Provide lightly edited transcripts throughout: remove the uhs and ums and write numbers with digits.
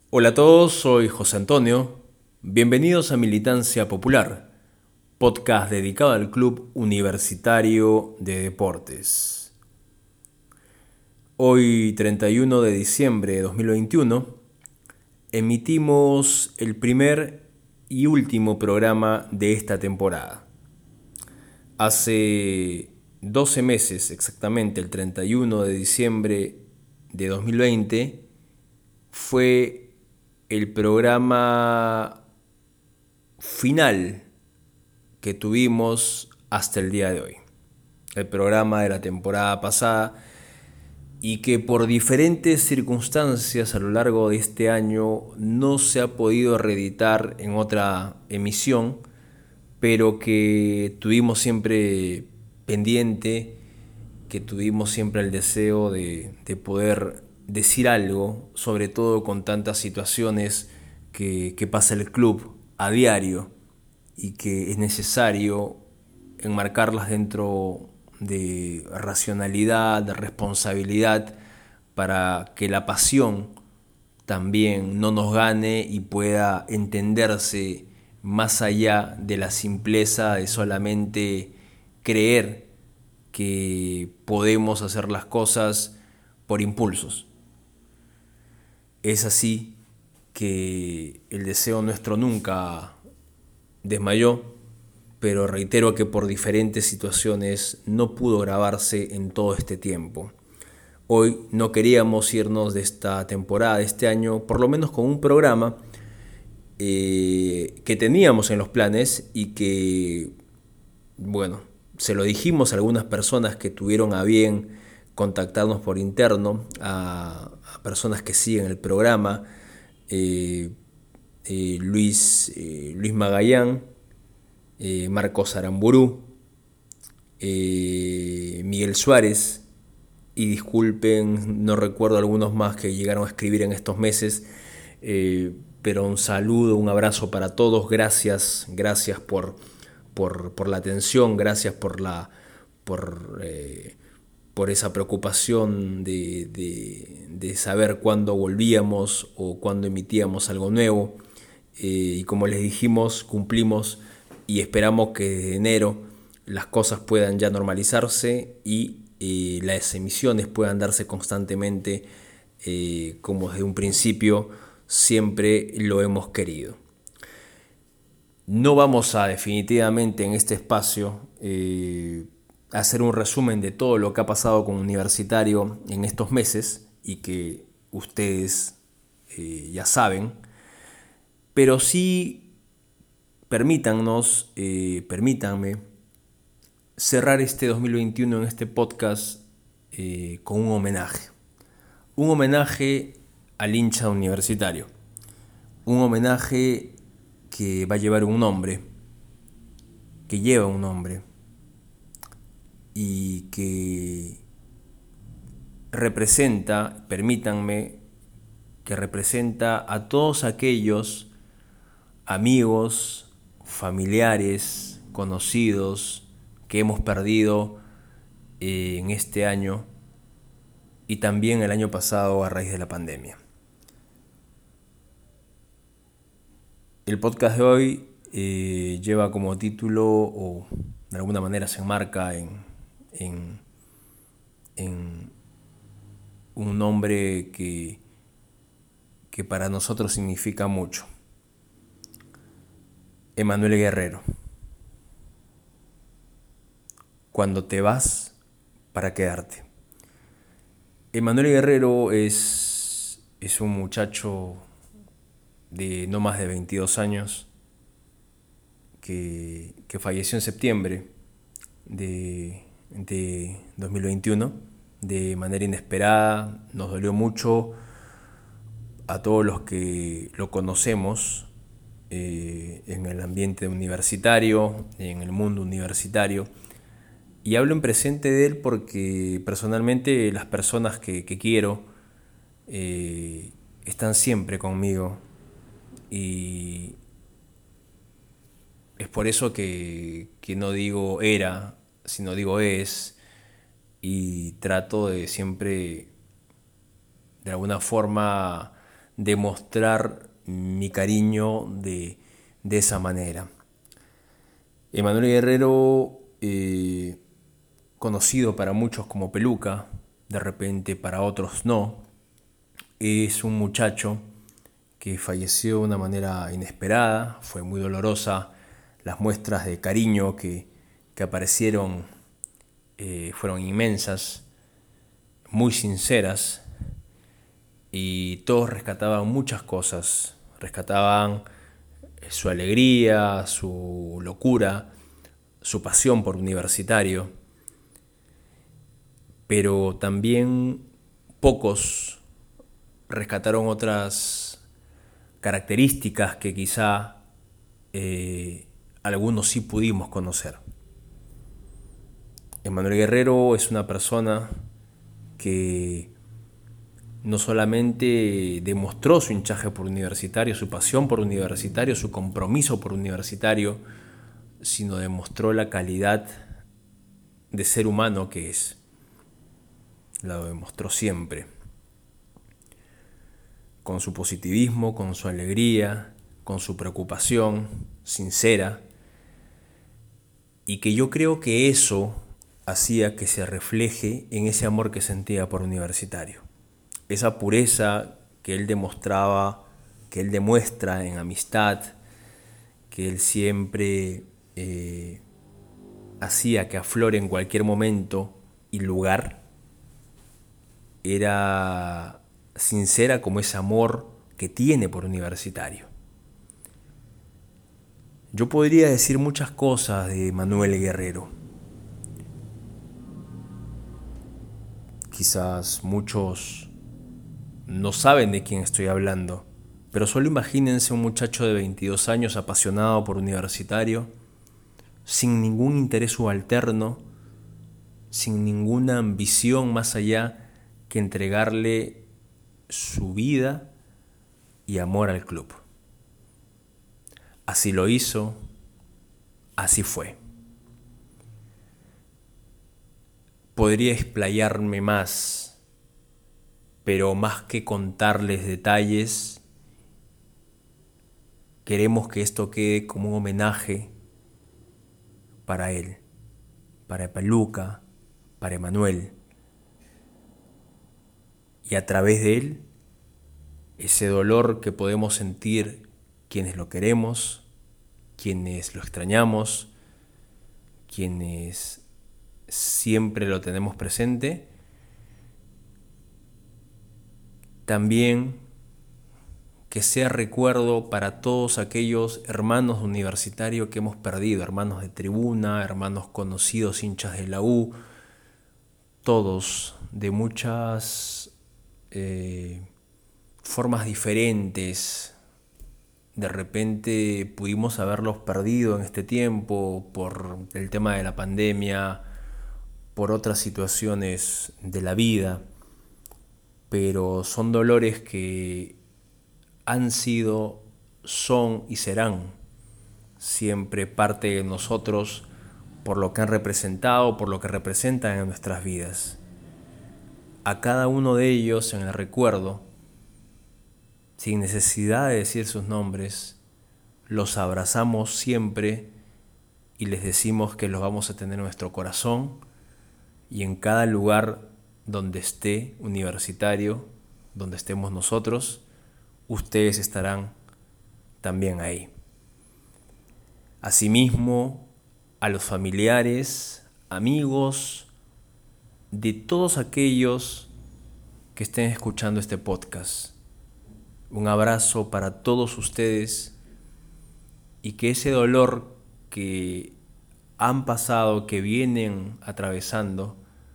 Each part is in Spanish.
Hola a todos, soy José Antonio. Bienvenidos a Militancia Popular, podcast dedicado al Club Universitario de Deportes. Hoy, 31 de diciembre de 2021, emitimos el primer y último programa de esta temporada. Hace 12 meses, exactamente el 31 de diciembre de 2020, fue el programa final que tuvimos hasta el día de hoy. El programa de la temporada pasada y que por diferentes circunstancias a lo largo de este año no se ha podido reeditar en otra emisión, pero que tuvimos siempre pendiente, que tuvimos siempre el deseo de poder decir algo, sobre todo con tantas situaciones que pasa el club a diario y que es necesario enmarcarlas dentro de racionalidad, de responsabilidad, para que la pasión también no nos gane y pueda entenderse más allá de la simpleza de solamente creer que podemos hacer las cosas por impulsos. Es así que el deseo nuestro nunca desmayó, pero reitero que por diferentes situaciones no pudo grabarse en todo este tiempo. Hoy no queríamos irnos de esta temporada, de este año, por lo menos con un programa que teníamos en los planes y que, bueno, se lo dijimos a algunas personas que tuvieron a bien contactarnos por interno, a personas que siguen el programa, Luis Magallán, Marcos Aramburú, Miguel Suárez, y disculpen, no recuerdo algunos más que llegaron a escribir en estos meses, pero un saludo, un abrazo para todos, gracias por la atención, gracias por esa preocupación de saber cuándo volvíamos o cuándo emitíamos algo nuevo. Y como les dijimos, cumplimos y esperamos que desde enero las cosas puedan ya normalizarse y las emisiones puedan darse constantemente, como desde un principio siempre lo hemos querido. No vamos a definitivamente en este espacio hacer un resumen de todo lo que ha pasado con Universitario en estos meses y que ustedes ya saben, pero sí permítanme cerrar este 2021 en este podcast con un homenaje. Un homenaje al hincha universitario. Un homenaje que va a llevar un nombre, que lleva un nombre y que representa, permítanme, que representa a todos aquellos amigos, familiares, conocidos que hemos perdido en este año y también el año pasado a raíz de la pandemia. El podcast de hoy lleva como título, o de alguna manera se enmarca en un nombre que para nosotros significa mucho. Emanuel Guerrero. Cuando te vas para quedarte. Emanuel Guerrero es un muchacho de no más de 22 años que falleció en septiembre de 2021 de manera inesperada. Nos dolió mucho a todos los que lo conocemos en el ambiente universitario, en el mundo universitario. Y hablo en presente de él porque personalmente las personas que quiero están siempre conmigo, y es por eso que no digo era, sino digo es, y trato de siempre de alguna forma demostrar mi cariño de esa manera. Emanuel Guerrero, conocido para muchos como Peluca, de repente para otros no, es un muchacho que falleció de una manera inesperada. Fue muy dolorosa. Las muestras de cariño que aparecieron fueron inmensas, muy sinceras, y todos rescataban muchas cosas. Rescataban su alegría, su locura, su pasión por Universitario, pero también pocos rescataron otras características que quizá algunos sí pudimos conocer. Emanuel Guerrero es una persona que no solamente demostró su hinchaje por Universitario, su pasión por Universitario, su compromiso por Universitario, sino demostró la calidad de ser humano que es. Lo demostró siempre, con su positivismo, con su alegría, con su preocupación sincera, y que yo creo que eso hacía que se refleje en ese amor que sentía por Universitario. Esa pureza que él demostraba, que él demuestra en amistad, que él siempre hacía que aflore en cualquier momento y lugar, era sincera como ese amor que tiene por Universitario. Yo podría decir muchas cosas de Manuel Guerrero. Quizás muchos no saben de quién estoy hablando, pero solo imagínense un muchacho de 22 años apasionado por Universitario, sin ningún interés subalterno, sin ninguna ambición más allá que entregarle su vida y amor al club. Así lo hizo, así fue. Podría explayarme más, pero más que contarles detalles, queremos que esto quede como un homenaje para él, para Peluca, para Emanuel, y a través de él, ese dolor que podemos sentir quienes lo queremos, quienes lo extrañamos, quienes siempre lo tenemos presente, también que sea recuerdo para todos aquellos hermanos universitarios que hemos perdido, hermanos de tribuna, hermanos conocidos, hinchas de la U, todos de muchas formas diferentes. De repente pudimos haberlos perdido en este tiempo por el tema de la pandemia, por otras situaciones de la vida, pero son dolores que han sido, son y serán siempre parte de nosotros por lo que han representado, por lo que representan en nuestras vidas. A cada uno de ellos en el recuerdo, sin necesidad de decir sus nombres, los abrazamos siempre y les decimos que los vamos a tener en nuestro corazón y en cada lugar donde esté Universitario, donde estemos nosotros, ustedes estarán también ahí. Asimismo, a los familiares, amigos, de todos aquellos que estén escuchando este podcast, un abrazo para todos ustedes y que ese dolor que han pasado, que vienen atravesando,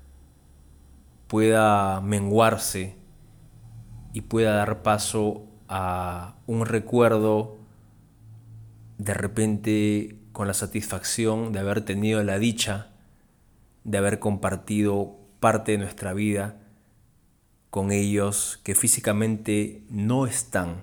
pueda menguarse y pueda dar paso a un recuerdo de repente con la satisfacción de haber tenido la dicha de haber compartido parte de nuestra vida con ellos que físicamente no están,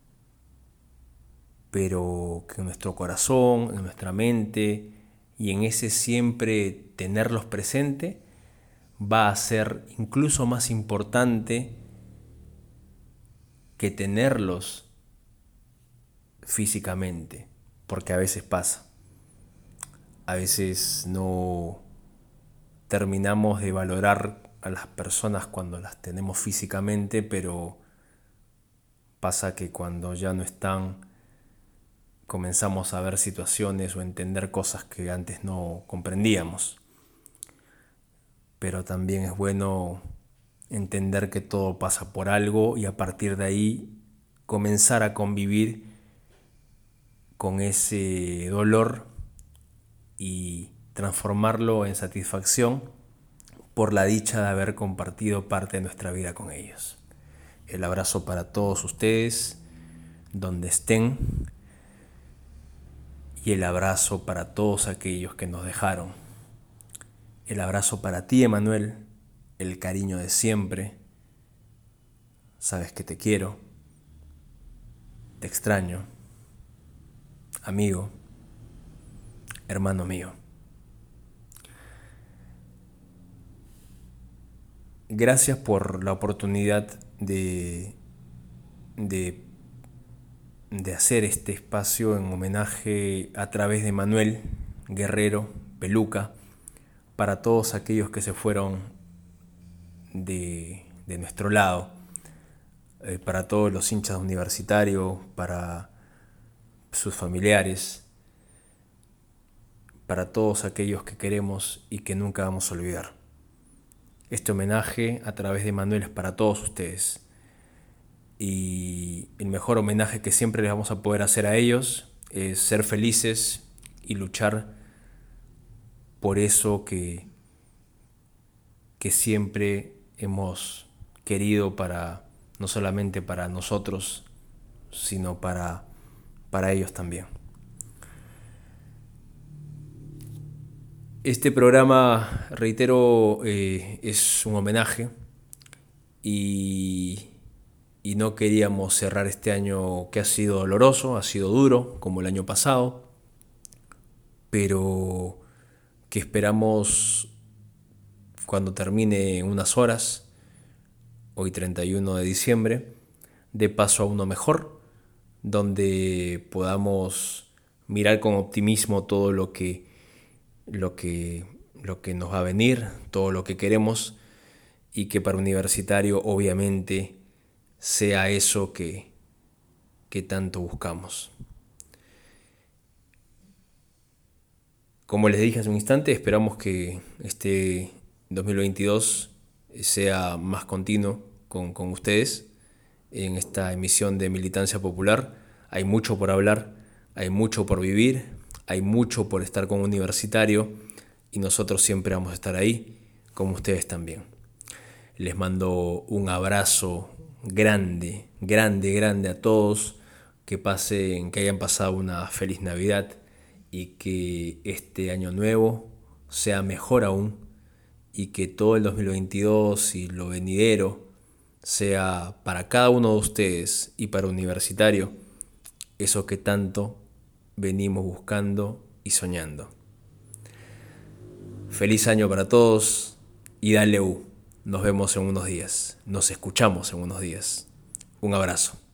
pero que en nuestro corazón, en nuestra mente y en ese siempre tenerlos presente va a ser incluso más importante que tenerlos físicamente, porque a veces pasa. A veces no terminamos de valorar a las personas cuando las tenemos físicamente, pero pasa que cuando ya no están, comenzamos a ver situaciones o entender cosas que antes no comprendíamos. Pero también es bueno entender que todo pasa por algo y a partir de ahí comenzar a convivir con ese dolor y transformarlo en satisfacción por la dicha de haber compartido parte de nuestra vida con ellos. El abrazo para todos ustedes, donde estén, y el abrazo para todos aquellos que nos dejaron. El abrazo para ti, Emanuel, el cariño de siempre. Sabes que te quiero, te extraño, amigo, hermano mío. Gracias por la oportunidad de hacer este espacio en homenaje a través de Manuel Guerrero Peluca para todos aquellos que se fueron de nuestro lado, para todos los hinchas universitarios, para sus familiares, para todos aquellos que queremos y que nunca vamos a olvidar. Este homenaje a través de Manuel es para todos ustedes. Y el mejor homenaje que siempre les vamos a poder hacer a ellos es ser felices y luchar por eso que siempre hemos querido no solamente para nosotros, sino para ellos también. Este programa, reitero, es un homenaje y no queríamos cerrar este año que ha sido doloroso, ha sido duro, como el año pasado, pero que esperamos cuando termine unas horas, hoy 31 de diciembre, de paso a uno mejor, donde podamos mirar con optimismo todo lo que nos va a venir, todo lo que queremos, y que para Universitario obviamente sea eso que tanto buscamos. Como les dije hace un instante, esperamos que este 2022 sea más continuo con ustedes en esta emisión de Militancia Popular. Hay mucho por hablar, hay mucho por vivir, hay mucho por estar con Universitario y nosotros siempre vamos a estar ahí, como ustedes también. Les mando un abrazo grande, grande, grande a todos, que hayan pasado una feliz Navidad y que este año nuevo sea mejor aún y que todo el 2022 y lo venidero sea para cada uno de ustedes y para Universitario eso que tanto venimos buscando y soñando. Feliz año para todos y dale U. Nos vemos en unos días, nos escuchamos en unos días. Un abrazo.